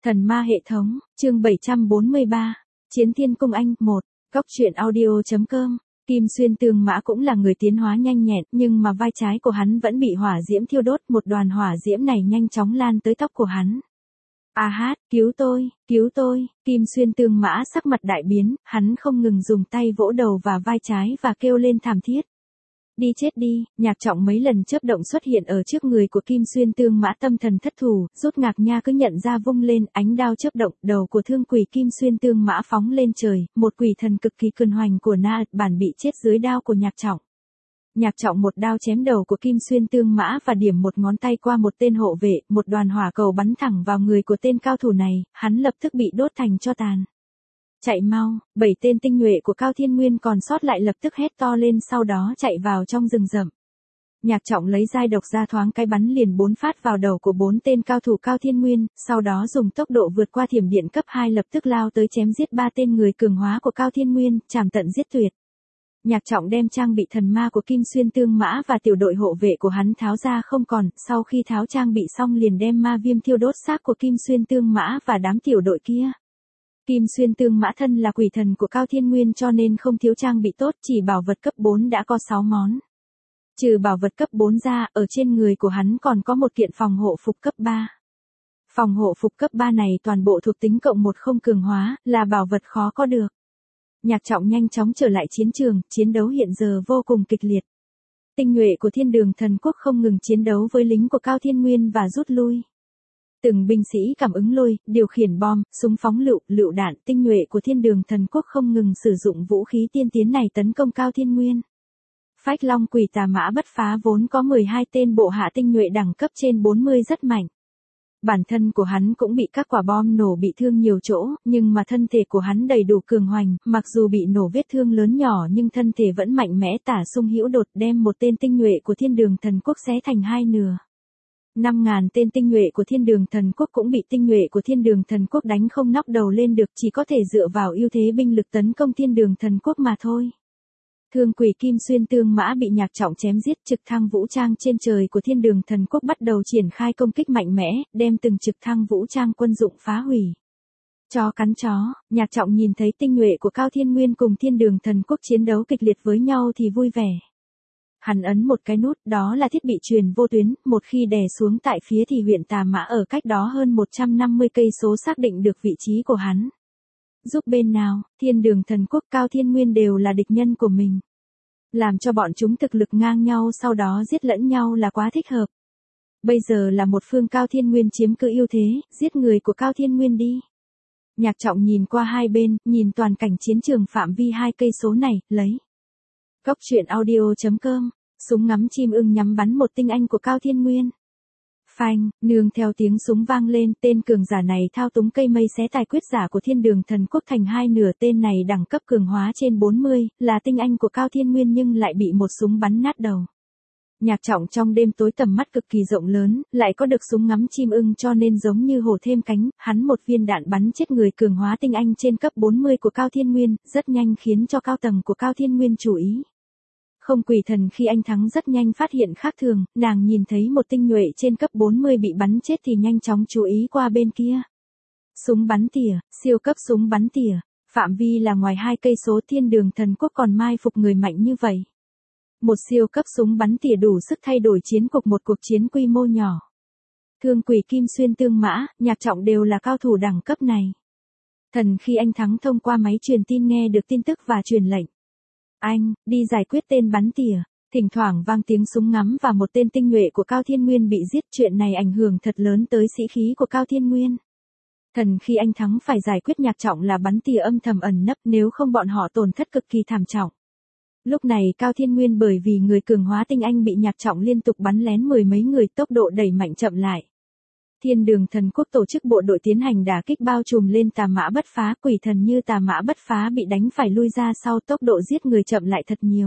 Thần ma hệ thống, chương 743, Chiến Thiên Cung Anh 1, Góc truyện audio.com. Kim Xuyên Tương Mã cũng là người tiến hóa nhanh nhẹn, nhưng mà vai trái của hắn vẫn bị hỏa diễm thiêu đốt, một đoàn hỏa diễm này nhanh chóng lan tới tóc của hắn. A hát, cứu tôi, Kim Xuyên Tương Mã sắc mặt đại biến, hắn không ngừng dùng tay vỗ đầu và vai trái và kêu lên thảm thiết. Đi chết đi, Nhạc Trọng mấy lần chớp động xuất hiện ở trước người của Kim Xuyên Tương Mã, tâm thần thất thủ, rút ngạc nha cứ nhận ra vung lên, ánh đao chớp động, đầu của thương quỷ Kim Xuyên Tương Mã phóng lên trời, một quỷ thần cực kỳ cường hoành của Na bản bị chết dưới đao của Nhạc Trọng. Nhạc Trọng một đao chém đầu của Kim Xuyên Tương Mã và điểm một ngón tay qua một tên hộ vệ, một đoàn hỏa cầu bắn thẳng vào người của tên cao thủ này, hắn lập tức bị đốt thành tro tàn. Chạy mau, 7 tên tinh nhuệ của Cao Thiên Nguyên còn sót lại lập tức hét to lên, sau đó chạy vào trong rừng rậm. Nhạc Trọng lấy dai độc ra thoáng cái bắn liền 4 phát vào đầu của 4 tên cao thủ Cao Thiên Nguyên, sau đó dùng tốc độ vượt qua thiểm điện cấp 2 lập tức lao tới chém giết 3 tên người cường hóa của Cao Thiên Nguyên, chảm tận giết tuyệt. Nhạc Trọng đem trang bị thần ma của Kim Xuyên Tương Mã và tiểu đội hộ vệ của hắn tháo ra không còn, sau khi tháo trang bị xong liền đem ma viêm thiêu đốt xác của Kim Xuyên Tương Mã và đám tiểu đội kia. Kim Xuyên Tương Mã thân là quỷ thần của Cao Thiên Nguyên cho nên không thiếu trang bị tốt, chỉ bảo vật cấp 4 đã có 6 món. Trừ bảo vật cấp 4 ra, ở trên người của hắn còn có một kiện phòng hộ phục cấp 3. Phòng hộ phục cấp 3 này toàn bộ thuộc tính cộng 1 không cường hóa, là bảo vật khó có được. Nhạc Trọng nhanh chóng trở lại chiến trường, chiến đấu hiện giờ vô cùng kịch liệt. Tinh nhuệ của Thiên Đường Thần Quốc không ngừng chiến đấu với lính của Cao Thiên Nguyên và rút lui. Từng binh sĩ cảm ứng lôi, điều khiển bom, súng phóng lựu đạn, tinh nhuệ của Thiên Đường Thần Quốc không ngừng sử dụng vũ khí tiên tiến này tấn công Cao Thiên Nguyên. Phách Long Quỷ Tà Mã Bất Phá vốn có 12 tên bộ hạ tinh nhuệ đẳng cấp trên 40 rất mạnh. Bản thân của hắn cũng bị các quả bom nổ bị thương nhiều chỗ, nhưng mà thân thể của hắn đầy đủ cường hoành, mặc dù bị nổ vết thương lớn nhỏ nhưng thân thể vẫn mạnh mẽ tả sung hữu đột, đem một tên tinh nhuệ của Thiên Đường Thần Quốc xé thành hai nửa. 5.000 tên tinh nhuệ của Thiên Đường Thần Quốc cũng bị tinh nhuệ của Thiên Đường Thần Quốc đánh không nóc đầu lên được, chỉ có thể dựa vào ưu thế binh lực tấn công Thiên Đường Thần Quốc mà thôi. Thương quỷ Kim Xuyên Tương Mã bị Nhạc Trọng chém giết, trực thăng vũ trang trên trời của Thiên Đường Thần Quốc bắt đầu triển khai công kích mạnh mẽ, đem từng trực thăng vũ trang quân dụng phá hủy. Chó cắn chó, Nhạc Trọng nhìn thấy tinh nhuệ của Cao Thiên Nguyên cùng Thiên Đường Thần Quốc chiến đấu kịch liệt với nhau thì vui vẻ. Hắn ấn một cái nút, đó là thiết bị truyền vô tuyến, một khi đè xuống tại phía thì huyện Tà Mã ở cách đó hơn 150 cây số xác định được vị trí của hắn. Giúp bên nào, Thiên Đường Thần Quốc Cao Thiên Nguyên đều là địch nhân của mình. Làm cho bọn chúng thực lực ngang nhau sau đó giết lẫn nhau là quá thích hợp. Bây giờ là một phương Cao Thiên Nguyên chiếm cứ ưu thế, giết người của Cao Thiên Nguyên đi. Nhạc Trọng nhìn qua hai bên, nhìn toàn cảnh chiến trường phạm vi 2 cây số này, lấy. Góc truyện audio.com, súng ngắm chim ưng nhắm bắn một tinh anh của Cao Thiên Nguyên. Phanh, nương theo tiếng súng vang lên, tên cường giả này thao túng cây mây xé tài quyết giả của Thiên Đường Thần Quốc thành hai nửa, tên này đẳng cấp cường hóa trên 40, là tinh anh của Cao Thiên Nguyên nhưng lại bị một súng bắn nát đầu. Nhạc Trọng trong đêm tối tầm mắt cực kỳ rộng lớn, lại có được súng ngắm chim ưng cho nên giống như hổ thêm cánh, hắn một viên đạn bắn chết người cường hóa tinh anh trên cấp 40 của Cao Thiên Nguyên, rất nhanh khiến cho cao tầng của Cao Thiên Nguyên chú ý. Không quỷ thần khi anh thắng rất nhanh phát hiện khác thường, nàng nhìn thấy một tinh nhuệ trên cấp 40 bị bắn chết thì nhanh chóng chú ý qua bên kia. Súng bắn tỉa, siêu cấp súng bắn tỉa, phạm vi là ngoài 2 cây số. Thiên Đường Thần Quốc còn mai phục người mạnh như vậy. Một siêu cấp súng bắn tỉa đủ sức thay đổi chiến cục một cuộc chiến quy mô nhỏ. Thương quỷ Kim Xuyên Tương Mã, Nhạc Trọng đều là cao thủ đẳng cấp này. Thần khi anh thắng thông qua máy truyền tin nghe được tin tức và truyền lệnh. Anh, đi giải quyết tên bắn tỉa. Thỉnh thoảng vang tiếng súng ngắm và một tên tinh nhuệ của Cao Thiên Nguyên bị giết, chuyện này ảnh hưởng thật lớn tới sĩ khí của Cao Thiên Nguyên. Thần khi anh thắng phải giải quyết Nhạc Trọng là bắn tỉa âm thầm ẩn nấp, nếu không bọn họ tổn thất cực kỳ thảm trọng. Lúc này Cao Thiên Nguyên bởi vì người cường hóa tinh anh bị Nhạc Trọng liên tục bắn lén mười mấy người, tốc độ đẩy mạnh chậm lại. Thiên Đường Thần Quốc tổ chức bộ đội tiến hành đả kích bao trùm lên Tà Mã Bất Phá, quỷ thần như Tà Mã Bất Phá bị đánh phải lui ra sau, tốc độ giết người chậm lại thật nhiều.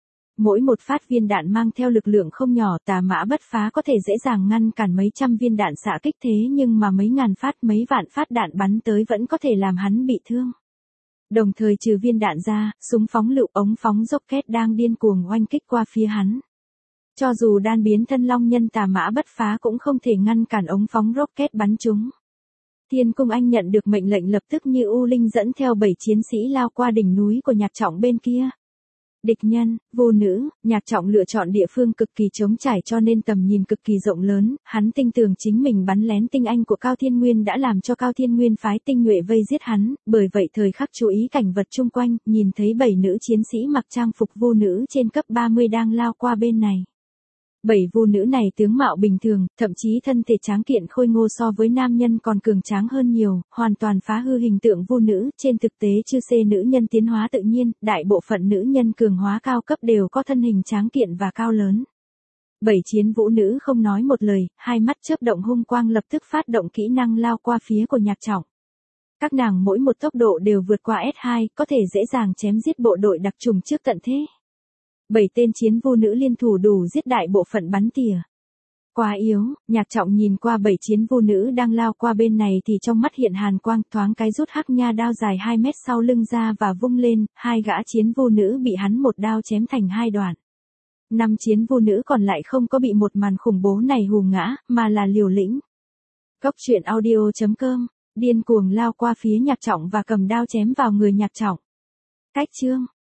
Mỗi một phát viên đạn mang theo lực lượng không nhỏ, Tà Mã Bất Phá có thể dễ dàng ngăn cản mấy trăm viên đạn xạ kích, thế nhưng mà mấy ngàn phát mấy vạn phát đạn bắn tới vẫn có thể làm hắn bị thương. Đồng thời trừ viên đạn ra, súng phóng lựu ống phóng rocket đang điên cuồng oanh kích qua phía hắn. Cho dù đan biến thân long nhân Tà Mã Bất Phá cũng không thể ngăn cản ống phóng rocket bắn chúng. Thiên Cung Anh nhận được mệnh lệnh lập tức như U Linh dẫn theo 7 chiến sĩ lao qua đỉnh núi của Nhạc Trọng bên kia. Địch nhân, vô nữ, Nhạc Trọng lựa chọn địa phương cực kỳ trống trải cho nên tầm nhìn cực kỳ rộng lớn, hắn tin tưởng chính mình bắn lén tinh anh của Cao Thiên Nguyên đã làm cho Cao Thiên Nguyên phái tinh nhuệ vây giết hắn, bởi vậy thời khắc chú ý cảnh vật chung quanh, nhìn thấy 7 nữ chiến sĩ mặc trang phục vô nữ trên cấp 30 đang lao qua bên này. 7 vô nữ này tướng mạo bình thường, thậm chí thân thể tráng kiện khôi ngô so với nam nhân còn cường tráng hơn nhiều, hoàn toàn phá hư hình tượng vô nữ, trên thực tế chư xê nữ nhân tiến hóa tự nhiên, đại bộ phận nữ nhân cường hóa cao cấp đều có thân hình tráng kiện và cao lớn. 7 chiến vũ nữ không nói một lời, hai mắt chớp động hung quang lập tức phát động kỹ năng lao qua phía của Nhạc Trọng. Các nàng mỗi một tốc độ đều vượt qua S2, có thể dễ dàng chém giết bộ đội đặc trùng trước tận thế. 7 tên chiến vô nữ liên thủ đủ giết đại bộ phận bắn tỉa. Quá yếu, Nhạc Trọng nhìn qua 7 chiến vô nữ đang lao qua bên này thì trong mắt hiện hàn quang, thoáng cái rút hắc nha đao dài 2 mét sau lưng ra và vung lên, hai gã chiến vô nữ bị hắn một đao chém thành hai đoạn. 5 chiến vô nữ còn lại không có bị một màn khủng bố này hù ngã, mà là liều lĩnh. Cốc truyện audio.com, điên cuồng lao qua phía Nhạc Trọng và cầm đao chém vào người Nhạc Trọng. Cách chương